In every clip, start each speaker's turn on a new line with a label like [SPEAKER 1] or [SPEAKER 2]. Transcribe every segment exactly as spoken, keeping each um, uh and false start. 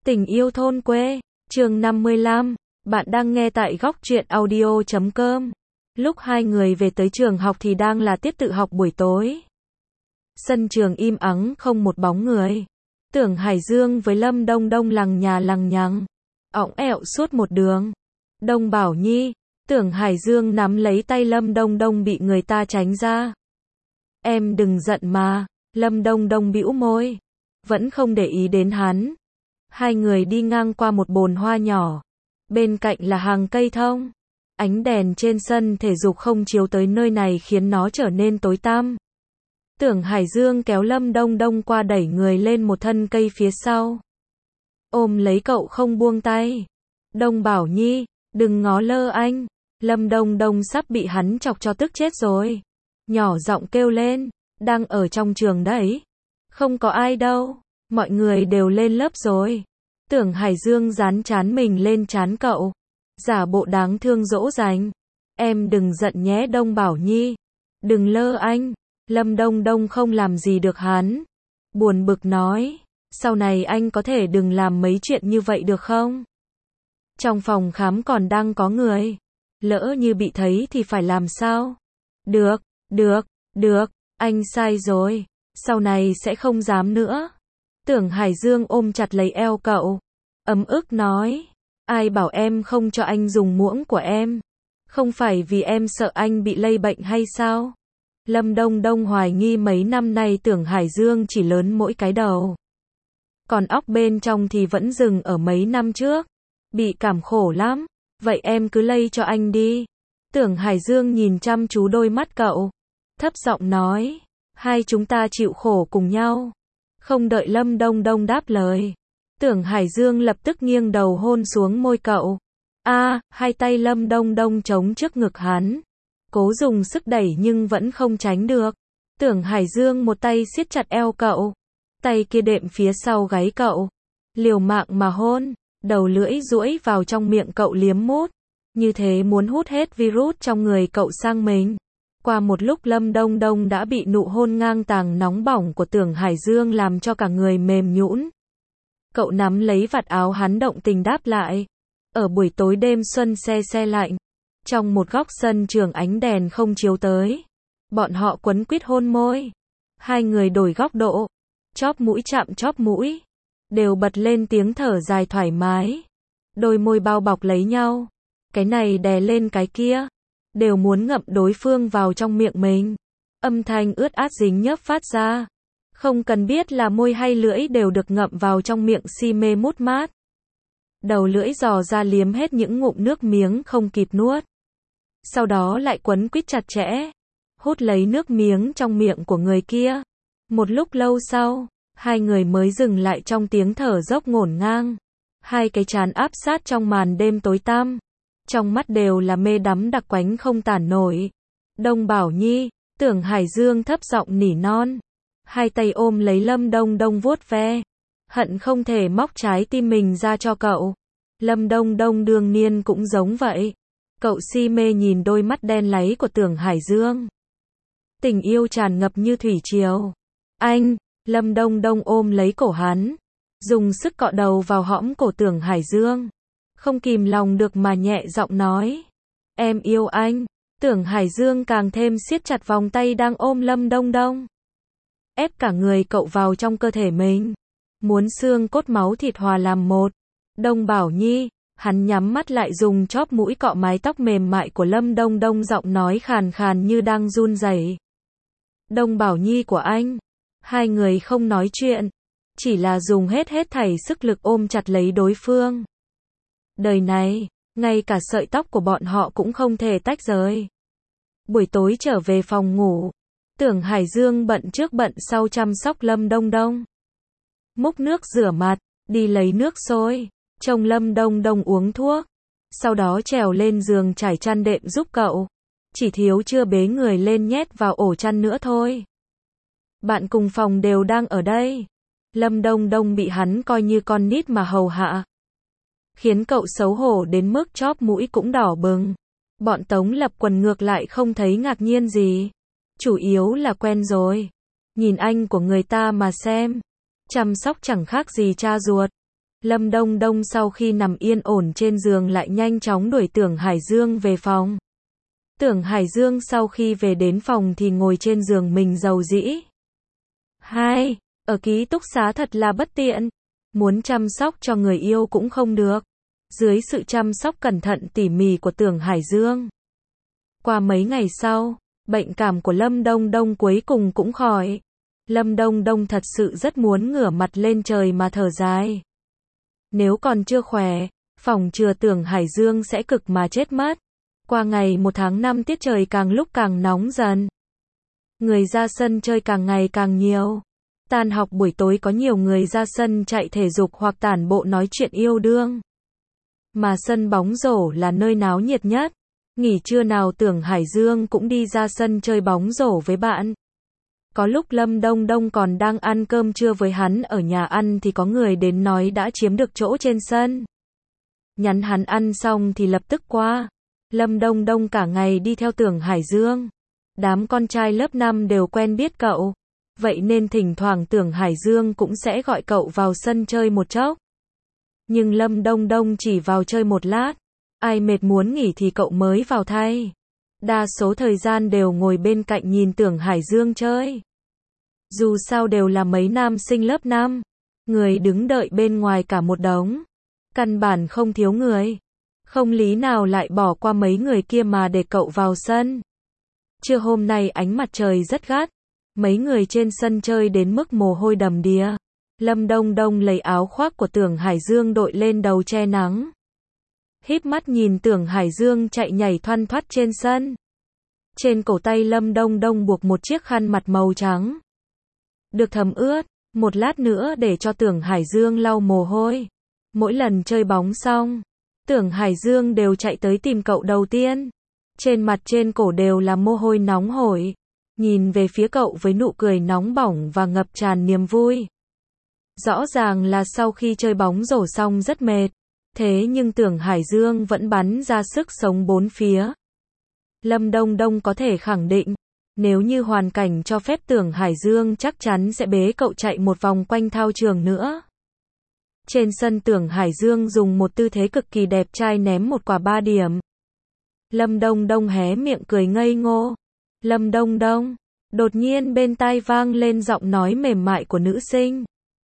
[SPEAKER 1] Tình yêu thôn quê, chương năm mươi lăm, bạn đang nghe tại góc truyện audio chấm com. Lúc hai người về tới trường học thì đang là tiết tự học buổi tối. Sân trường im ắng không một bóng người. Tưởng Hải Dương với Lâm Đông Đông lằng nhà lằng nhằng, ỏng ẹo suốt một đường. Đông Bảo Nhi, Tưởng Hải Dương nắm lấy tay Lâm Đông Đông bị người ta tránh ra. Em đừng giận mà, Lâm Đông Đông bĩu môi, vẫn không để ý đến hắn. Hai người đi ngang qua một bồn hoa nhỏ, bên cạnh là hàng cây thông. Ánh đèn trên sân thể dục không chiếu tới nơi này khiến nó trở nên tối tăm. Tưởng Hải Dương kéo Lâm Đông Đông qua đẩy người lên một thân cây phía sau. Ôm lấy cậu không buông tay. Đông Bảo Nhi, đừng ngó lơ anh. Lâm Đông Đông sắp bị hắn chọc cho tức chết rồi. Nhỏ giọng kêu lên, đang ở trong trường đấy. Không có ai đâu, mọi người đều lên lớp rồi. Tưởng Hải Dương dán trán mình lên trán cậu, giả bộ đáng thương dỗ dành. Em đừng giận nhé Đông Bảo Nhi, đừng lơ anh. Lâm Đông Đông không làm gì được hắn, buồn bực nói, sau này anh có thể đừng làm mấy chuyện như vậy được không? Trong phòng khám còn đang có người, lỡ như bị thấy thì phải làm sao? Được, được, được, anh sai rồi, sau này sẽ không dám nữa. Tưởng Hải Dương ôm chặt lấy eo cậu, ấm ức nói, ai bảo em không cho anh dùng muỗng của em? Không phải vì em sợ anh bị lây bệnh hay sao? Lâm Đông Đông hoài nghi mấy năm nay Tưởng Hải Dương chỉ lớn mỗi cái đầu, còn óc bên trong thì vẫn dừng ở mấy năm trước. Bị cảm khổ lắm, vậy em cứ lây cho anh đi. Tưởng Hải Dương nhìn chăm chú đôi mắt cậu, thấp giọng nói, hai chúng ta chịu khổ cùng nhau. Không đợi Lâm Đông Đông đáp lời, Tưởng Hải Dương lập tức nghiêng đầu hôn xuống môi cậu. A, à, hai tay Lâm Đông Đông chống trước ngực hắn, cố dùng sức đẩy nhưng vẫn không tránh được. Tưởng Hải Dương một tay siết chặt eo cậu, tay kia đệm phía sau gáy cậu, liều mạng mà hôn, đầu lưỡi duỗi vào trong miệng cậu liếm mút, như thế muốn hút hết virus trong người cậu sang mình. Qua một lúc Lâm Đông Đông đã bị nụ hôn ngang tàng nóng bỏng của Tưởng Hải Dương làm cho cả người mềm nhũn. Cậu nắm lấy vạt áo hắn động tình đáp lại. Ở buổi tối đêm xuân se se lạnh, trong một góc sân trường ánh đèn không chiếu tới, bọn họ quấn quýt hôn môi. Hai người đổi góc độ, chóp mũi chạm chóp mũi, đều bật lên tiếng thở dài thoải mái. Đôi môi bao bọc lấy nhau, cái này đè lên cái kia, đều muốn ngậm đối phương vào trong miệng mình. Âm thanh ướt át dính nhớp phát ra, không cần biết là môi hay lưỡi đều được ngậm vào trong miệng si mê mút mát. Đầu lưỡi dò ra liếm hết những ngụm nước miếng không kịp nuốt, sau đó lại quấn quýt chặt chẽ, hút lấy nước miếng trong miệng của người kia. Một lúc lâu sau, hai người mới dừng lại trong tiếng thở dốc ngổn ngang. Hai cái trán áp sát trong màn đêm tối tăm, trong mắt đều là mê đắm đặc quánh không tản nổi. Đông Bảo Nhi, Tưởng Hải Dương thấp giọng nỉ non, hai tay ôm lấy Lâm Đông Đông vuốt ve, hận không thể móc trái tim mình ra cho cậu. Lâm Đông Đông đương nhiên cũng giống vậy, cậu si mê nhìn đôi mắt đen láy của Tưởng Hải Dương, tình yêu tràn ngập như thủy triều. Anh, Lâm Đông Đông ôm lấy cổ hắn, dùng sức cọ đầu vào hõm cổ Tưởng Hải Dương, không kìm lòng được mà nhẹ giọng nói, em yêu anh. Tưởng Hải Dương càng thêm siết chặt vòng tay đang ôm Lâm Đông Đông, ép cả người cậu vào trong cơ thể mình, muốn xương cốt máu thịt hòa làm một. Đông Bảo Nhi, hắn nhắm mắt lại dùng chóp mũi cọ mái tóc mềm mại của Lâm Đông Đông, giọng nói khàn khàn như đang run rẩy. Đông Bảo Nhi của anh. Hai người không nói chuyện, chỉ là dùng hết hết thảy sức lực ôm chặt lấy đối phương. Đời này, ngay cả sợi tóc của bọn họ cũng không thể tách rời. Buổi tối trở về phòng ngủ, Tưởng Hải Dương bận trước bận sau chăm sóc Lâm Đông Đông. Múc nước rửa mặt, đi lấy nước sôi, trông Lâm Đông Đông uống thuốc, sau đó trèo lên giường trải chăn đệm giúp cậu. Chỉ thiếu chưa bế người lên nhét vào ổ chăn nữa thôi. Bạn cùng phòng đều đang ở đây. Lâm Đông Đông bị hắn coi như con nít mà hầu hạ, khiến cậu xấu hổ đến mức chóp mũi cũng đỏ bừng. Bọn Tống Lập Quần ngược lại không thấy ngạc nhiên gì, chủ yếu là quen rồi. Nhìn anh của người ta mà xem, chăm sóc chẳng khác gì cha ruột. Lâm Đông Đông sau khi nằm yên ổn trên giường lại nhanh chóng đuổi Tưởng Hải Dương về phòng. Tưởng Hải Dương sau khi về đến phòng thì ngồi trên giường mình rầu rĩ. Hai, ở ký túc xá thật là bất tiện. Muốn chăm sóc cho người yêu cũng không được. Dưới sự chăm sóc cẩn thận tỉ mỉ của Tưởng Hải Dương. Qua mấy ngày sau, bệnh cảm của Lâm Đông Đông cuối cùng cũng khỏi. Lâm Đông Đông thật sự rất muốn ngửa mặt lên trời mà thở dài. Nếu còn chưa khỏe, phòng chừa Tưởng Hải Dương sẽ cực mà chết mất. Qua ngày một tháng năm tiết trời càng lúc càng nóng dần. Người ra sân chơi càng ngày càng nhiều. Tan học buổi tối có nhiều người ra sân chạy thể dục hoặc tản bộ nói chuyện yêu đương. Mà sân bóng rổ là nơi náo nhiệt nhất. Nghỉ trưa nào Tưởng Hải Dương cũng đi ra sân chơi bóng rổ với bạn. Có lúc Lâm Đông Đông còn đang ăn cơm trưa với hắn ở nhà ăn thì có người đến nói đã chiếm được chỗ trên sân. Nhắn hắn ăn xong thì lập tức qua. Lâm Đông Đông cả ngày đi theo Tưởng Hải Dương. Đám con trai lớp năm đều quen biết cậu. Vậy nên thỉnh thoảng Tưởng Hải Dương cũng sẽ gọi cậu vào sân chơi một chốc. Nhưng Lâm Đông Đông chỉ vào chơi một lát. Ai mệt muốn nghỉ thì cậu mới vào thay. Đa số thời gian đều ngồi bên cạnh nhìn Tưởng Hải Dương chơi. Dù sao đều là mấy nam sinh lớp năm. Người đứng đợi bên ngoài cả một đống. Căn bản không thiếu người. Không lý nào lại bỏ qua mấy người kia mà để cậu vào sân. Trưa hôm nay ánh mặt trời rất gắt. Mấy người trên sân chơi đến mức mồ hôi đầm đìa. Lâm Đông Đông lấy áo khoác của Tưởng Hải Dương đội lên đầu che nắng. Híp mắt nhìn Tưởng Hải Dương chạy nhảy thoăn thoắt trên sân. Trên cổ tay Lâm Đông Đông buộc một chiếc khăn mặt màu trắng. Được thấm ướt, một lát nữa để cho Tưởng Hải Dương lau mồ hôi. Mỗi lần chơi bóng xong, Tưởng Hải Dương đều chạy tới tìm cậu đầu tiên. Trên mặt trên cổ đều là mồ hôi nóng hổi. Nhìn về phía cậu với nụ cười nóng bỏng và ngập tràn niềm vui. Rõ ràng là sau khi chơi bóng rổ xong rất mệt. Thế nhưng Tưởng Hải Dương vẫn bắn ra sức sống bốn phía. Lâm Đông Đông có thể khẳng định, nếu như hoàn cảnh cho phép Tưởng Hải Dương chắc chắn sẽ bế cậu chạy một vòng quanh thao trường nữa. Trên sân Tưởng Hải Dương dùng một tư thế cực kỳ đẹp trai ném một quả ba điểm. Lâm Đông Đông hé miệng cười ngây ngô. Lâm Đông Đông, đột nhiên bên tai vang lên giọng nói mềm mại của nữ sinh.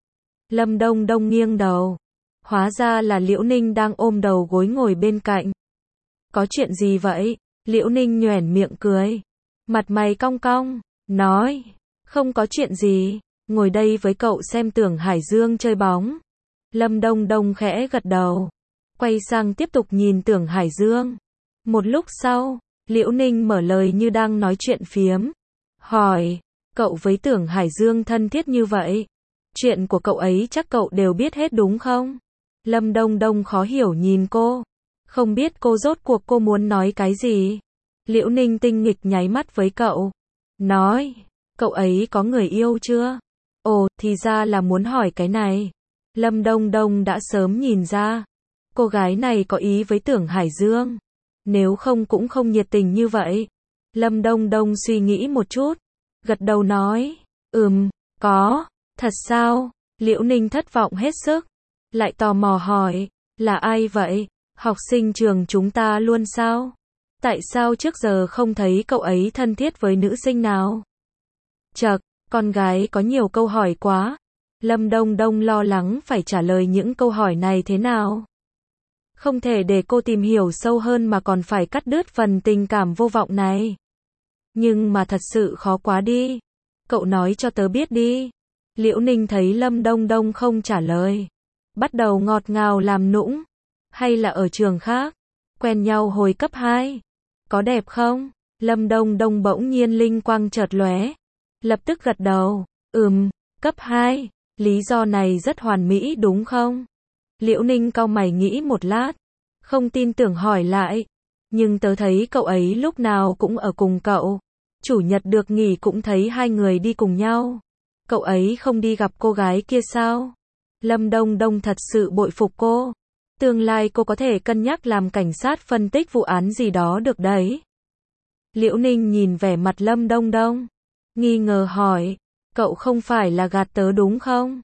[SPEAKER 1] Lâm Đông Đông nghiêng đầu. Hóa ra là Liễu Ninh đang ôm đầu gối ngồi bên cạnh. Có chuyện gì vậy? Liễu Ninh nhoẻn miệng cười. Mặt mày cong cong, nói. Không có chuyện gì, ngồi đây với cậu xem Tưởng Hải Dương chơi bóng. Lâm Đông Đông khẽ gật đầu. Quay sang tiếp tục nhìn Tưởng Hải Dương. Một lúc sau, Liễu Ninh mở lời như đang nói chuyện phiếm. Hỏi, cậu với Tưởng Hải Dương thân thiết như vậy. Chuyện của cậu ấy chắc cậu đều biết hết đúng không? Lâm Đông Đông khó hiểu nhìn cô. Không biết cô rốt cuộc cô muốn nói cái gì. Liễu Ninh tinh nghịch nháy mắt với cậu. Nói, cậu ấy có người yêu chưa? Ồ, thì ra là muốn hỏi cái này. Lâm Đông Đông đã sớm nhìn ra. Cô gái này có ý với Tưởng Hải Dương. Nếu không cũng không nhiệt tình như vậy. Lâm Đông Đông suy nghĩ một chút. Gật đầu nói. Ừm, có. Thật sao? Liễu Ninh thất vọng hết sức. Lại tò mò hỏi. Là ai vậy? Học sinh trường chúng ta luôn sao? Tại sao trước giờ không thấy cậu ấy thân thiết với nữ sinh nào? Chậc, con gái có nhiều câu hỏi quá. Lâm Đông Đông lo lắng phải trả lời những câu hỏi này thế nào. Không thể để cô tìm hiểu sâu hơn mà còn phải cắt đứt phần tình cảm vô vọng này. Nhưng mà thật sự khó quá đi. Cậu nói cho tớ biết đi. Liễu Ninh thấy Lâm Đông Đông không trả lời. Bắt đầu ngọt ngào làm nũng. Hay là ở trường khác? Quen nhau hồi cấp hai. Có đẹp không? Lâm Đông Đông bỗng nhiên linh quang chợt lóe. Lập tức gật đầu. Ừm, cấp hai. Lý do này rất hoàn mỹ đúng không? Liễu Ninh cau mày nghĩ một lát. Không tin tưởng hỏi lại. Nhưng tớ thấy cậu ấy lúc nào cũng ở cùng cậu. Chủ nhật được nghỉ cũng thấy hai người đi cùng nhau. Cậu ấy không đi gặp cô gái kia sao? Lâm Đông Đông thật sự bội phục cô. Tương lai cô có thể cân nhắc làm cảnh sát phân tích vụ án gì đó được đấy. Liễu Ninh nhìn vẻ mặt Lâm Đông Đông. Nghi ngờ hỏi. Cậu không phải là gạt tớ đúng không?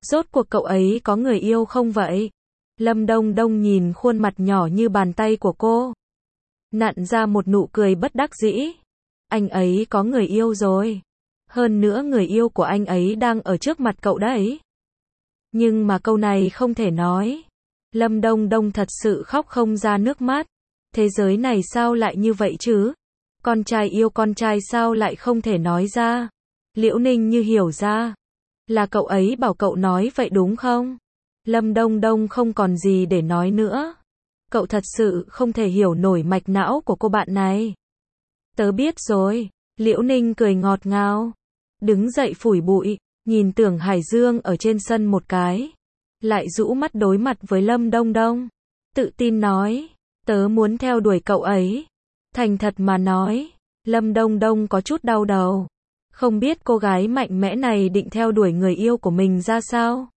[SPEAKER 1] Rốt cuộc cậu ấy có người yêu không vậy? Lâm Đông Đông nhìn khuôn mặt nhỏ như bàn tay của cô, nặn ra một nụ cười bất đắc dĩ. Anh ấy có người yêu rồi. Hơn nữa người yêu của anh ấy đang ở trước mặt cậu đấy. Nhưng mà câu này không thể nói. Lâm Đông Đông thật sự khóc không ra nước mắt. Thế giới này sao lại như vậy chứ? Con trai yêu con trai sao lại không thể nói ra? Liễu Ninh như hiểu ra. Là cậu ấy bảo cậu nói vậy đúng không? Lâm Đông Đông không còn gì để nói nữa. Cậu thật sự không thể hiểu nổi mạch não của cô bạn này. Tớ biết rồi. Liễu Ninh cười ngọt ngào. Đứng dậy phủi bụi, nhìn Tưởng Hải Dương ở trên sân một cái. Lại rũ mắt đối mặt với Lâm Đông Đông. Tự tin nói, tớ muốn theo đuổi cậu ấy. Thành thật mà nói, Lâm Đông Đông có chút đau đầu. Không biết cô gái mạnh mẽ này định theo đuổi người yêu của mình ra sao.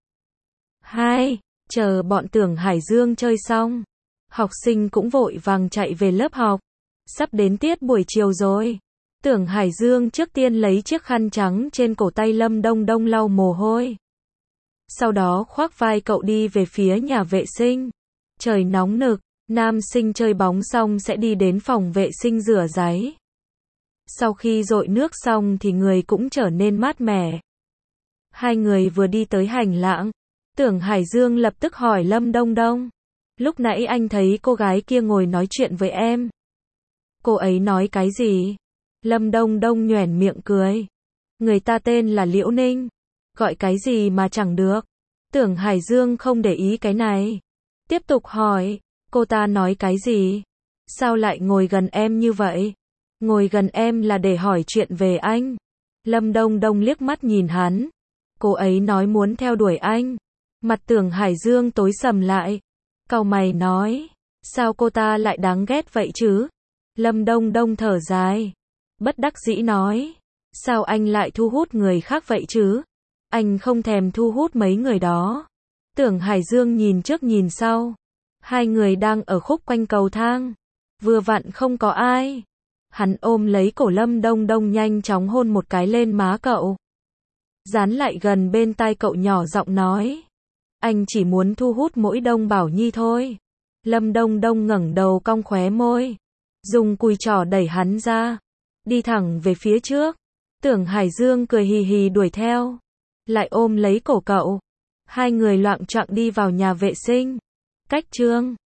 [SPEAKER 1] Hai, chờ bọn Tưởng Hải Dương chơi xong. Học sinh cũng vội vàng chạy về lớp học. Sắp đến tiết buổi chiều rồi. Tưởng Hải Dương trước tiên lấy chiếc khăn trắng trên cổ tay Lâm Đông Đông lau mồ hôi. Sau đó khoác vai cậu đi về phía nhà vệ sinh. Trời nóng nực, nam sinh chơi bóng xong sẽ đi đến phòng vệ sinh rửa ráy. Sau khi dội nước xong thì người cũng trở nên mát mẻ. Hai người vừa đi tới hành lang, Tưởng Hải Dương lập tức hỏi Lâm Đông Đông. Lúc nãy anh thấy cô gái kia ngồi nói chuyện với em. Cô ấy nói cái gì? Lâm Đông Đông nhoẻn miệng cười. Người ta tên là Liễu Ninh. Gọi cái gì mà chẳng được. Tưởng Hải Dương không để ý cái này. Tiếp tục hỏi, cô ta nói cái gì? Sao lại ngồi gần em như vậy? Ngồi gần em là để hỏi chuyện về anh. Lâm Đông Đông liếc mắt nhìn hắn. Cô ấy nói muốn theo đuổi anh. Mặt Tưởng Hải Dương tối sầm lại. Cau mày nói, sao cô ta lại đáng ghét vậy chứ? Lâm Đông Đông thở dài. Bất đắc dĩ nói, sao anh lại thu hút người khác vậy chứ? Anh không thèm thu hút mấy người đó. Tưởng Hải Dương nhìn trước nhìn sau. Hai người đang ở khúc quanh cầu thang. Vừa vặn không có ai. Hắn ôm lấy cổ Lâm Đông Đông nhanh chóng hôn một cái lên má cậu. Dán lại gần bên tai cậu nhỏ giọng nói. Anh chỉ muốn thu hút mỗi Đông Bảo Nhi thôi. Lâm Đông Đông ngẩng đầu cong khóe môi. Dùng cùi trỏ đẩy hắn ra. Đi thẳng về phía trước. Tưởng Hải Dương cười hì hì đuổi theo. Lại ôm lấy cổ cậu. Hai người loạng choạng đi vào nhà vệ sinh. Cách chương